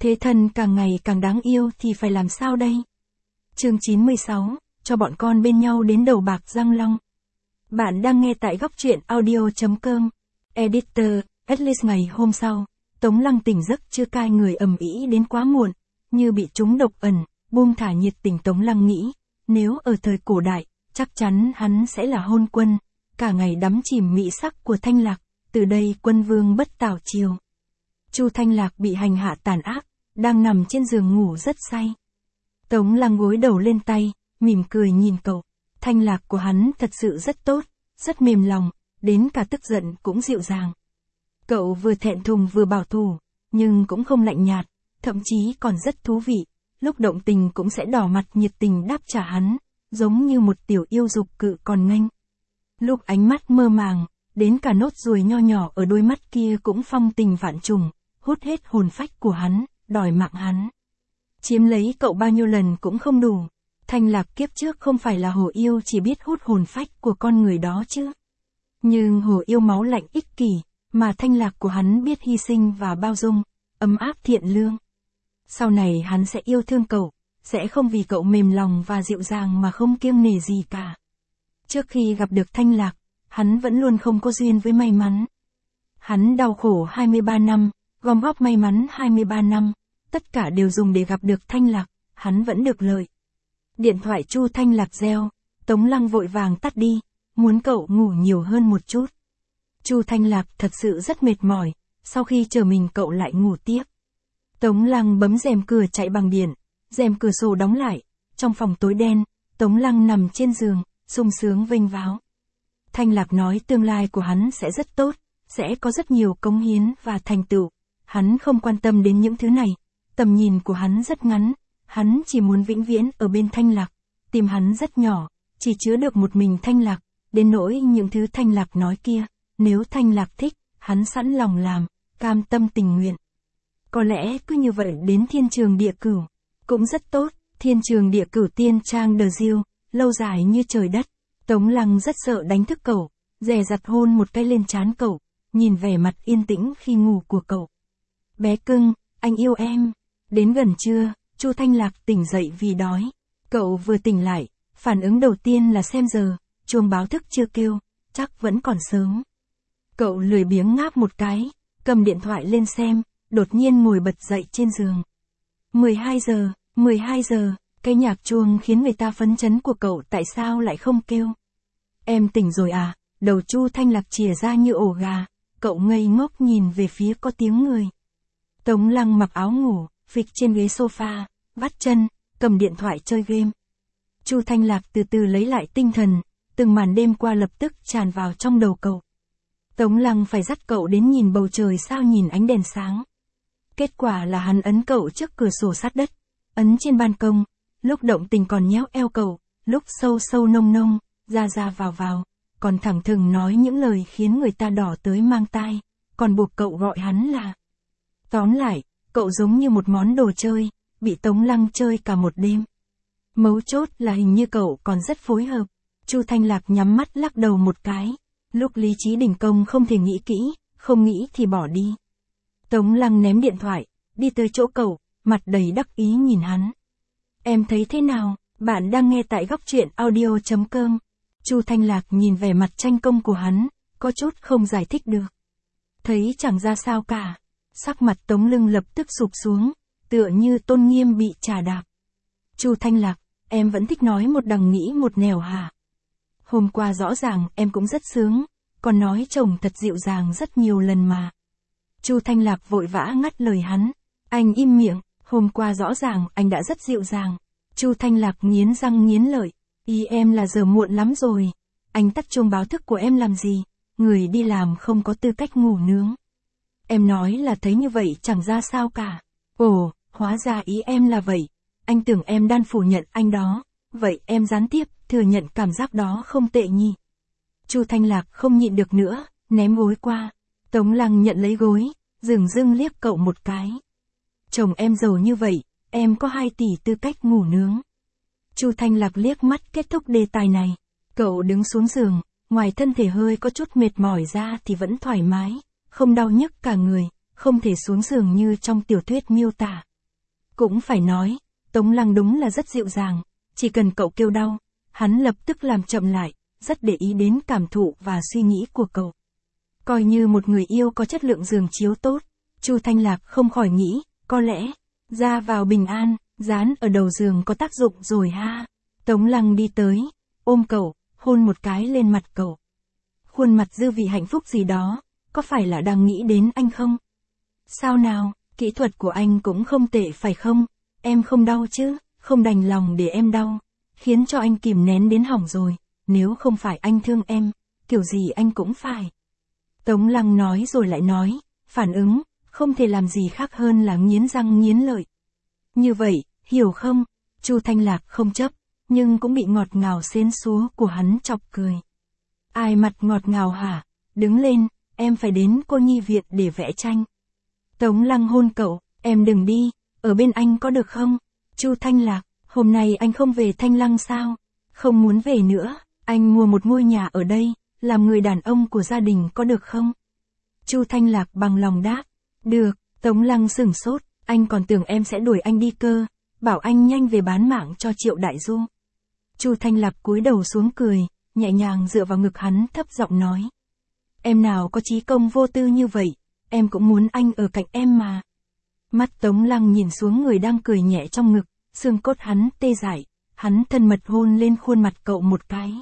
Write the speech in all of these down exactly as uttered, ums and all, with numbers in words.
Thế thân càng ngày càng đáng yêu thì phải làm sao đây? Chương chín mươi sáu, cho bọn con bên nhau đến đầu bạc răng long. Bạn đang nghe tại góc truyện audio.com. Editor, Atlas. Ngày hôm sau, Tống Lăng tỉnh giấc chưa cai người ầm ĩ đến quá muộn, như bị trúng độc ẩn, buông thả nhiệt tình. Tống Lăng nghĩ, nếu ở thời cổ đại, chắc chắn hắn sẽ là hôn quân, cả ngày đắm chìm mỹ sắc của Thanh Lạc, từ đây quân vương bất tảo triều. Chu Thanh Lạc bị hành hạ tàn ác, đang nằm trên giường ngủ rất say. Tống Lăng gối đầu lên tay, mỉm cười nhìn cậu. Thanh Lạc của hắn thật sự rất tốt, rất mềm lòng, đến cả tức giận cũng dịu dàng. Cậu vừa thẹn thùng vừa bảo thủ, nhưng cũng không lạnh nhạt, thậm chí còn rất thú vị, lúc động tình cũng sẽ đỏ mặt nhiệt tình đáp trả hắn, giống như một tiểu yêu dục cự còn nghênh. Lúc ánh mắt mơ màng, đến cả nốt ruồi nho nhỏ ở đôi mắt kia cũng phong tình vạn trùng, hút hết hồn phách của hắn, đòi mạng hắn. Chiếm lấy cậu bao nhiêu lần cũng không đủ. Thanh Lạc kiếp trước không phải là hồ yêu chỉ biết hút hồn phách của con người đó chứ. Nhưng hồ yêu máu lạnh ích kỷ, mà Thanh Lạc của hắn biết hy sinh và bao dung, ấm áp thiện lương. Sau này hắn sẽ yêu thương cậu, sẽ không vì cậu mềm lòng và dịu dàng mà không kiêng nể gì cả. Trước khi gặp được Thanh Lạc, hắn vẫn luôn không có duyên với may mắn. Hắn đau khổ hai mươi ba năm, gom góp may mắn hai mươi ba năm, tất cả đều dùng để gặp được Thanh Lạc, hắn vẫn được lợi. Điện thoại Chu Thanh Lạc reo, Tống Lăng vội vàng tắt đi, muốn cậu ngủ nhiều hơn một chút. Chu Thanh Lạc thật sự rất mệt mỏi, sau khi chờ mình cậu lại ngủ tiếp. Tống Lăng bấm rèm cửa chạy bằng điện, rèm cửa sổ đóng lại, trong phòng tối đen, Tống Lăng nằm trên giường, sung sướng vênh váo. Thanh Lạc nói tương lai của hắn sẽ rất tốt, sẽ có rất nhiều cống hiến và thành tựu. Hắn không quan tâm đến những thứ này, tầm nhìn của hắn rất ngắn, hắn chỉ muốn vĩnh viễn ở bên Thanh Lạc, tim hắn rất nhỏ, chỉ chứa được một mình Thanh Lạc, đến nỗi những thứ Thanh Lạc nói kia, nếu Thanh Lạc thích, hắn sẵn lòng làm, cam tâm tình nguyện. Có lẽ cứ như vậy đến thiên trường địa cửu, cũng rất tốt, thiên trường địa cửu tiên trang đờ diêu, lâu dài như trời đất. Tống Lăng rất sợ đánh thức cậu, dè dặt hôn một cái lên trán cậu, nhìn vẻ mặt yên tĩnh khi ngủ của cậu. Bé cưng, anh yêu em. Đến gần trưa, Chu Thanh Lạc tỉnh dậy vì đói. Cậu vừa tỉnh lại, phản ứng đầu tiên là xem giờ, chuông báo thức chưa kêu, chắc vẫn còn sớm. Cậu lười biếng ngáp một cái, cầm điện thoại lên xem, đột nhiên ngồi bật dậy trên giường. mười hai giờ, mười hai giờ, cái nhạc chuông khiến người ta phấn chấn của cậu tại sao lại không kêu. Em tỉnh rồi à? Đầu Chu Thanh Lạc chìa ra như ổ gà, cậu ngây ngốc nhìn về phía có tiếng người. Tống Lăng mặc áo ngủ, phịch trên ghế sofa, vắt chân, cầm điện thoại chơi game. Chu Thanh Lạc từ từ lấy lại tinh thần, từng màn đêm qua lập tức tràn vào trong đầu cậu. Tống Lăng phải dắt cậu đến nhìn bầu trời sao nhìn ánh đèn sáng. Kết quả là hắn ấn cậu trước cửa sổ sát đất, ấn trên ban công, lúc động tình còn nhéo eo cậu, lúc sâu sâu nông nông, ra ra vào vào, còn thẳng thừng nói những lời khiến người ta đỏ tới mang tai, còn buộc cậu gọi hắn là. Tóm lại, cậu giống như một món đồ chơi, bị Tống Lăng chơi cả một đêm. Mấu chốt là hình như cậu còn rất phối hợp. Chu Thanh Lạc nhắm mắt lắc đầu một cái, lúc lý trí đỉnh công không thể nghĩ kỹ, không nghĩ thì bỏ đi. Tống Lăng ném điện thoại, đi tới chỗ cậu, mặt đầy đắc ý nhìn hắn. Em thấy thế nào? Bạn đang nghe tại góc truyện audio.com. Chu Thanh Lạc nhìn vẻ mặt tranh công của hắn, có chút không giải thích được. Thấy chẳng ra sao cả. Sắc mặt Tống Lưng lập tức sụp xuống, tựa như tôn nghiêm bị trà đạp. Chu Thanh Lạc, em vẫn thích nói một đằng nghĩ một nẻo hả? Hôm qua rõ ràng em cũng rất sướng, còn nói chồng thật dịu dàng rất nhiều lần mà. Chu Thanh Lạc vội vã ngắt lời hắn. Anh im miệng, hôm qua rõ ràng anh đã rất dịu dàng. Chu Thanh Lạc nghiến răng nghiến lợi. Ý em là giờ muộn lắm rồi. Anh tắt chuông báo thức của em làm gì? Người đi làm không có tư cách ngủ nướng. Em nói là thấy như vậy chẳng ra sao cả. Ồ, hóa ra ý em là vậy. Anh tưởng em đan phủ nhận anh đó. Vậy em gián tiếp, thừa nhận cảm giác đó không tệ nhỉ. Chu Thanh Lạc không nhịn được nữa, ném gối qua. Tống Lăng nhận lấy gối, dừng dưng liếc cậu một cái. Chồng em giàu như vậy, em có hai tỷ tư cách ngủ nướng. Chu Thanh Lạc liếc mắt kết thúc đề tài này. Cậu đứng xuống giường, ngoài thân thể hơi có chút mệt mỏi ra thì vẫn thoải mái, không đau nhức cả người, không thể xuống giường như trong tiểu thuyết miêu tả. Cũng phải nói, Tống Lăng đúng là rất dịu dàng, chỉ cần cậu kêu đau, hắn lập tức làm chậm lại, rất để ý đến cảm thụ và suy nghĩ của cậu. Coi như một người yêu có chất lượng giường chiếu tốt, Chu Thanh Lạc không khỏi nghĩ, có lẽ, ra vào bình an, dán ở đầu giường có tác dụng rồi ha. Tống Lăng đi tới, ôm cậu, hôn một cái lên mặt cậu. Khuôn mặt dư vị hạnh phúc gì đó, có phải là đang nghĩ đến anh không? Sao nào, kỹ thuật của anh cũng không tệ phải không? Em không đau chứ, không đành lòng để em đau, khiến cho anh kìm nén đến hỏng rồi, nếu không phải anh thương em, kiểu gì anh cũng phải. Tống Lăng nói rồi lại nói, phản ứng, không thể làm gì khác hơn là nghiến răng nghiến lợi. Như vậy, hiểu không? Chu Thanh Lạc không chấp, nhưng cũng bị ngọt ngào xến xúa của hắn chọc cười. Ai mặt ngọt ngào hả? Đứng lên, em phải đến cô nhi viện để vẽ tranh. Tống Lăng hôn cậu, em đừng đi, ở bên anh có được không? Chu Thanh Lạc, hôm nay anh không về Thanh Lăng sao? Không muốn về nữa, anh mua một ngôi nhà ở đây, làm người đàn ông của gia đình có được không? Chu Thanh Lạc bằng lòng đáp, được. Tống Lăng sửng sốt, anh còn tưởng em sẽ đuổi anh đi cơ, bảo anh nhanh về bán mạng cho Triệu Đại Du. Chu Thanh Lạc cúi đầu xuống cười, nhẹ nhàng dựa vào ngực hắn thấp giọng nói. Em nào có chí công vô tư như vậy, em cũng muốn anh ở cạnh em mà. Mắt Tống Lăng nhìn xuống người đang cười nhẹ trong ngực, xương cốt hắn tê dại, hắn thân mật hôn lên khuôn mặt cậu một cái.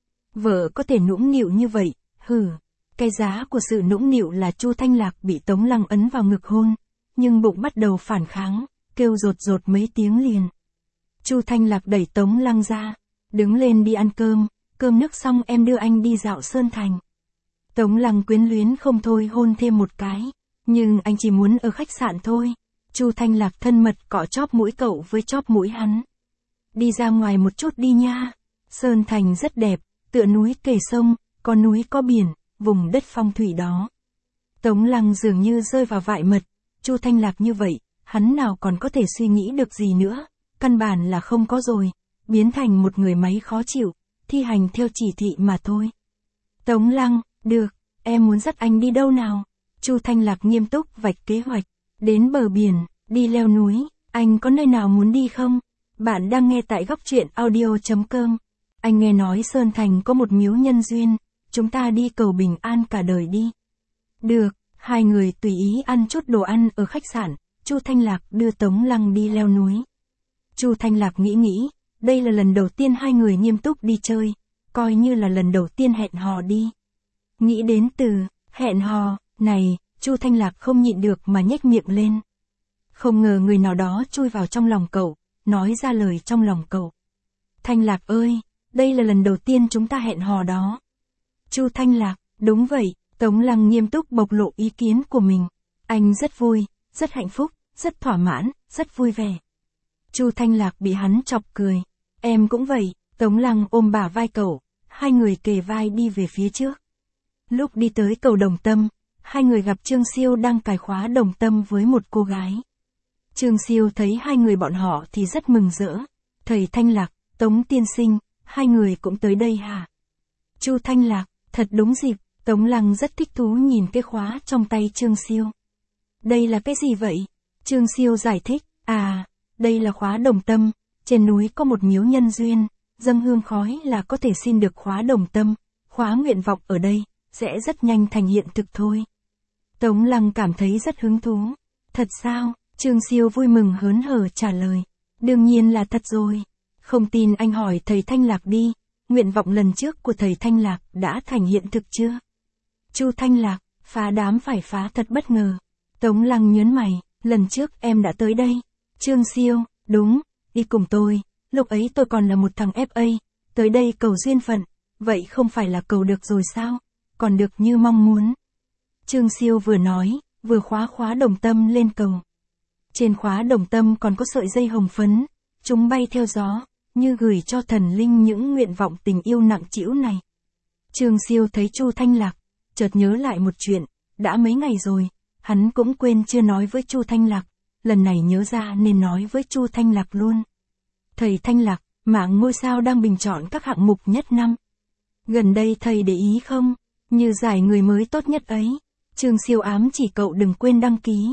Vợ có thể nũng nịu như vậy, hừ. Cái giá của sự nũng nịu là Chu Thanh Lạc bị Tống Lăng ấn vào ngực hôn, nhưng bụng bắt đầu phản kháng, kêu rột rột mấy tiếng liền. Chu Thanh Lạc đẩy Tống Lăng ra, đứng lên đi ăn cơm, cơm nước xong em đưa anh đi dạo Sơn Thành. Tống Lăng quyến luyến không thôi hôn thêm một cái, nhưng anh chỉ muốn ở khách sạn thôi. Chu Thanh Lạc thân mật cọ chóp mũi cậu với chóp mũi hắn. Đi ra ngoài một chút đi nha. Sơn Thành rất đẹp, tựa núi kề sông, có núi có biển, vùng đất phong thủy đó. Tống Lăng dường như rơi vào vại mật, Chu Thanh Lạc như vậy, hắn nào còn có thể suy nghĩ được gì nữa, căn bản là không có rồi, biến thành một người máy khó chịu, thi hành theo chỉ thị mà thôi. Tống Lăng, được, em muốn dắt anh đi đâu nào? Chu Thanh Lạc nghiêm túc vạch kế hoạch, đến bờ biển, đi leo núi, anh có nơi nào muốn đi không? Bạn đang nghe tại góc truyện audio chấm com. Anh nghe nói Sơn Thành có một miếu nhân duyên, chúng ta đi cầu bình an cả đời đi. Được, hai người tùy ý ăn chút đồ ăn ở khách sạn, Chu Thanh Lạc đưa Tống Lăng đi leo núi. Chu Thanh Lạc nghĩ nghĩ, đây là lần đầu tiên hai người nghiêm túc đi chơi, coi như là lần đầu tiên hẹn hò đi. Nghĩ đến từ hẹn hò này, Chu Thanh Lạc không nhịn được mà nhếch miệng lên. Không ngờ người nào đó chui vào trong lòng cậu, nói ra lời trong lòng cậu. Thanh Lạc ơi, đây là lần đầu tiên chúng ta hẹn hò đó. Chu Thanh Lạc, đúng vậy. Tống Lăng nghiêm túc bộc lộ ý kiến của mình. Anh rất vui, rất hạnh phúc, rất thỏa mãn, rất vui vẻ. Chu Thanh Lạc bị hắn chọc cười. Em cũng vậy. Tống Lăng ôm bả vai cậu, hai người kề vai đi về phía trước. Lúc đi tới cầu Đồng Tâm, hai người gặp Trương Siêu đang cài khóa đồng tâm với một cô gái. Trương Siêu thấy hai người bọn họ thì rất mừng rỡ. Thầy Thanh Lạc, Tống tiên sinh, hai người cũng tới đây hả? Chu Thanh Lạc, thật đúng dịp. Tống Lăng rất thích thú nhìn cái khóa trong tay Trương Siêu. Đây là cái gì vậy? Trương Siêu giải thích, à, đây là khóa đồng tâm, trên núi có một miếu nhân duyên, dâng hương khói là có thể xin được khóa đồng tâm, khóa nguyện vọng ở đây, sẽ rất nhanh thành hiện thực thôi. Tống Lăng cảm thấy rất hứng thú. Thật sao? Trương Siêu vui mừng hớn hở trả lời. Đương nhiên là thật rồi. Không tin anh hỏi thầy Thanh Lạc đi, nguyện vọng lần trước của thầy Thanh Lạc đã thành hiện thực chưa? Chu Thanh Lạc, phá đám phải phá thật bất ngờ. Tống Lăng nhớn mày, lần trước em đã tới đây. Trương Siêu, đúng, đi cùng tôi, lúc ấy tôi còn là một thằng ép a, tới đây cầu duyên phận, vậy không phải là cầu được rồi sao? Còn được như mong muốn. Trương Siêu vừa nói, vừa khóa khóa đồng tâm lên cầu. Trên khóa đồng tâm còn có sợi dây hồng phấn, chúng bay theo gió, như gửi cho thần linh những nguyện vọng tình yêu nặng trĩu này. Trương Siêu thấy Chu Thanh Lạc, chợt nhớ lại một chuyện, đã mấy ngày rồi, hắn cũng quên chưa nói với Chu Thanh Lạc, lần này nhớ ra nên nói với Chu Thanh Lạc luôn. Thầy Thanh Lạc, mạng ngôi sao đang bình chọn các hạng mục nhất năm. Gần đây thầy để ý không, như giải người mới tốt nhất ấy, Trương Siêu ám chỉ cậu đừng quên đăng ký.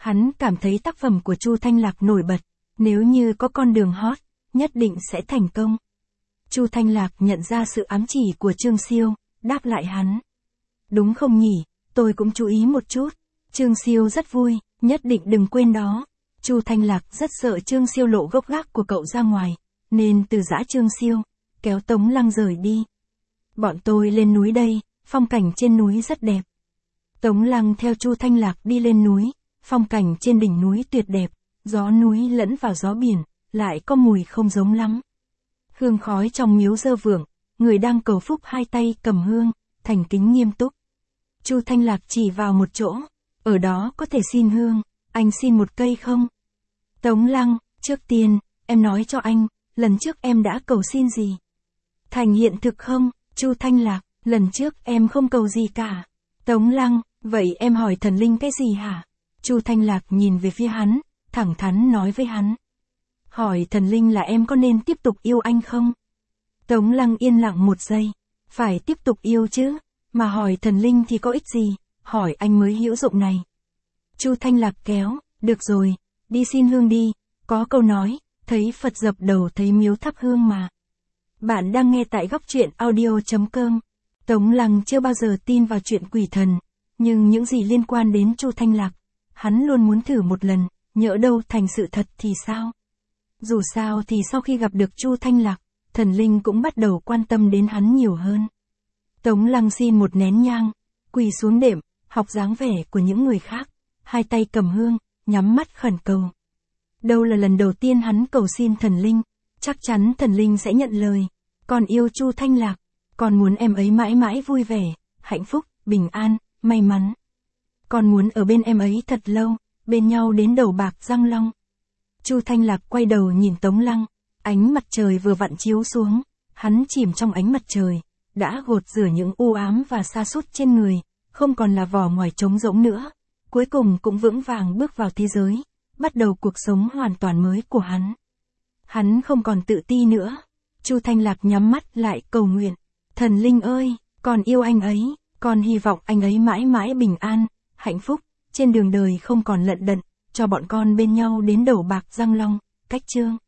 Hắn cảm thấy tác phẩm của Chu Thanh Lạc nổi bật, nếu như có con đường hot, nhất định sẽ thành công. Chu Thanh Lạc nhận ra sự ám chỉ của Trương Siêu, đáp lại hắn. Đúng không nhỉ, tôi cũng chú ý một chút. Trương Siêu rất vui, nhất định đừng quên đó. Chu Thanh Lạc rất sợ Trương Siêu lộ gốc gác của cậu ra ngoài, nên từ giã Trương Siêu, kéo Tống Lăng rời đi. Bọn tôi lên núi đây, phong cảnh trên núi rất đẹp. Tống Lăng theo Chu Thanh Lạc đi lên núi, phong cảnh trên đỉnh núi tuyệt đẹp, gió núi lẫn vào gió biển, lại có mùi không giống lắm. Hương khói trong miếu dơ vượng, người đang cầu phúc hai tay cầm hương, thành kính nghiêm túc. Chu Thanh Lạc chỉ vào một chỗ, ở đó có thể xin hương, anh xin một cây không? Tống Lăng, trước tiên, em nói cho anh, lần trước em đã cầu xin gì? Thành hiện thực không? Chu Thanh Lạc, lần trước em không cầu gì cả. Tống Lăng, vậy em hỏi thần linh cái gì hả? Chu Thanh Lạc nhìn về phía hắn, thẳng thắn nói với hắn. Hỏi thần linh là em có nên tiếp tục yêu anh không? Tống Lăng yên lặng một giây, phải tiếp tục yêu chứ, mà hỏi thần linh thì có ích gì, hỏi anh mới hữu dụng này. Chu Thanh Lạc kéo, được rồi, đi xin hương đi, có câu nói, thấy Phật dập đầu thấy miếu thắp hương mà. Bạn đang nghe tại góc truyện audio chấm com. Tống Lăng chưa bao giờ tin vào chuyện quỷ thần, nhưng những gì liên quan đến Chu Thanh Lạc, hắn luôn muốn thử một lần, nhỡ đâu thành sự thật thì sao? Dù sao thì sau khi gặp được Chu Thanh Lạc, thần linh cũng bắt đầu quan tâm đến hắn nhiều hơn. Tống Lăng xin một nén nhang, quỳ xuống đệm, học dáng vẻ của những người khác, hai tay cầm hương, nhắm mắt khẩn cầu. Đâu là lần đầu tiên hắn cầu xin thần linh, chắc chắn thần linh sẽ nhận lời. Con yêu Chu Thanh Lạc, con muốn em ấy mãi mãi vui vẻ, hạnh phúc, bình an, may mắn. Con muốn ở bên em ấy thật lâu, bên nhau đến đầu bạc răng long. Chu Thanh Lạc quay đầu nhìn Tống Lăng, ánh mặt trời vừa vặn chiếu xuống, hắn chìm trong ánh mặt trời, đã gột rửa những u ám và sa sút trên người, không còn là vỏ ngoài trống rỗng nữa, cuối cùng cũng vững vàng bước vào thế giới, bắt đầu cuộc sống hoàn toàn mới của hắn. Hắn không còn tự ti nữa. Chu Thanh Lạc nhắm mắt lại cầu nguyện, thần linh ơi, con yêu anh ấy, con hy vọng anh ấy mãi mãi bình an, hạnh phúc, trên đường đời không còn lận đận, cho bọn con bên nhau đến đầu bạc răng long. Cách chương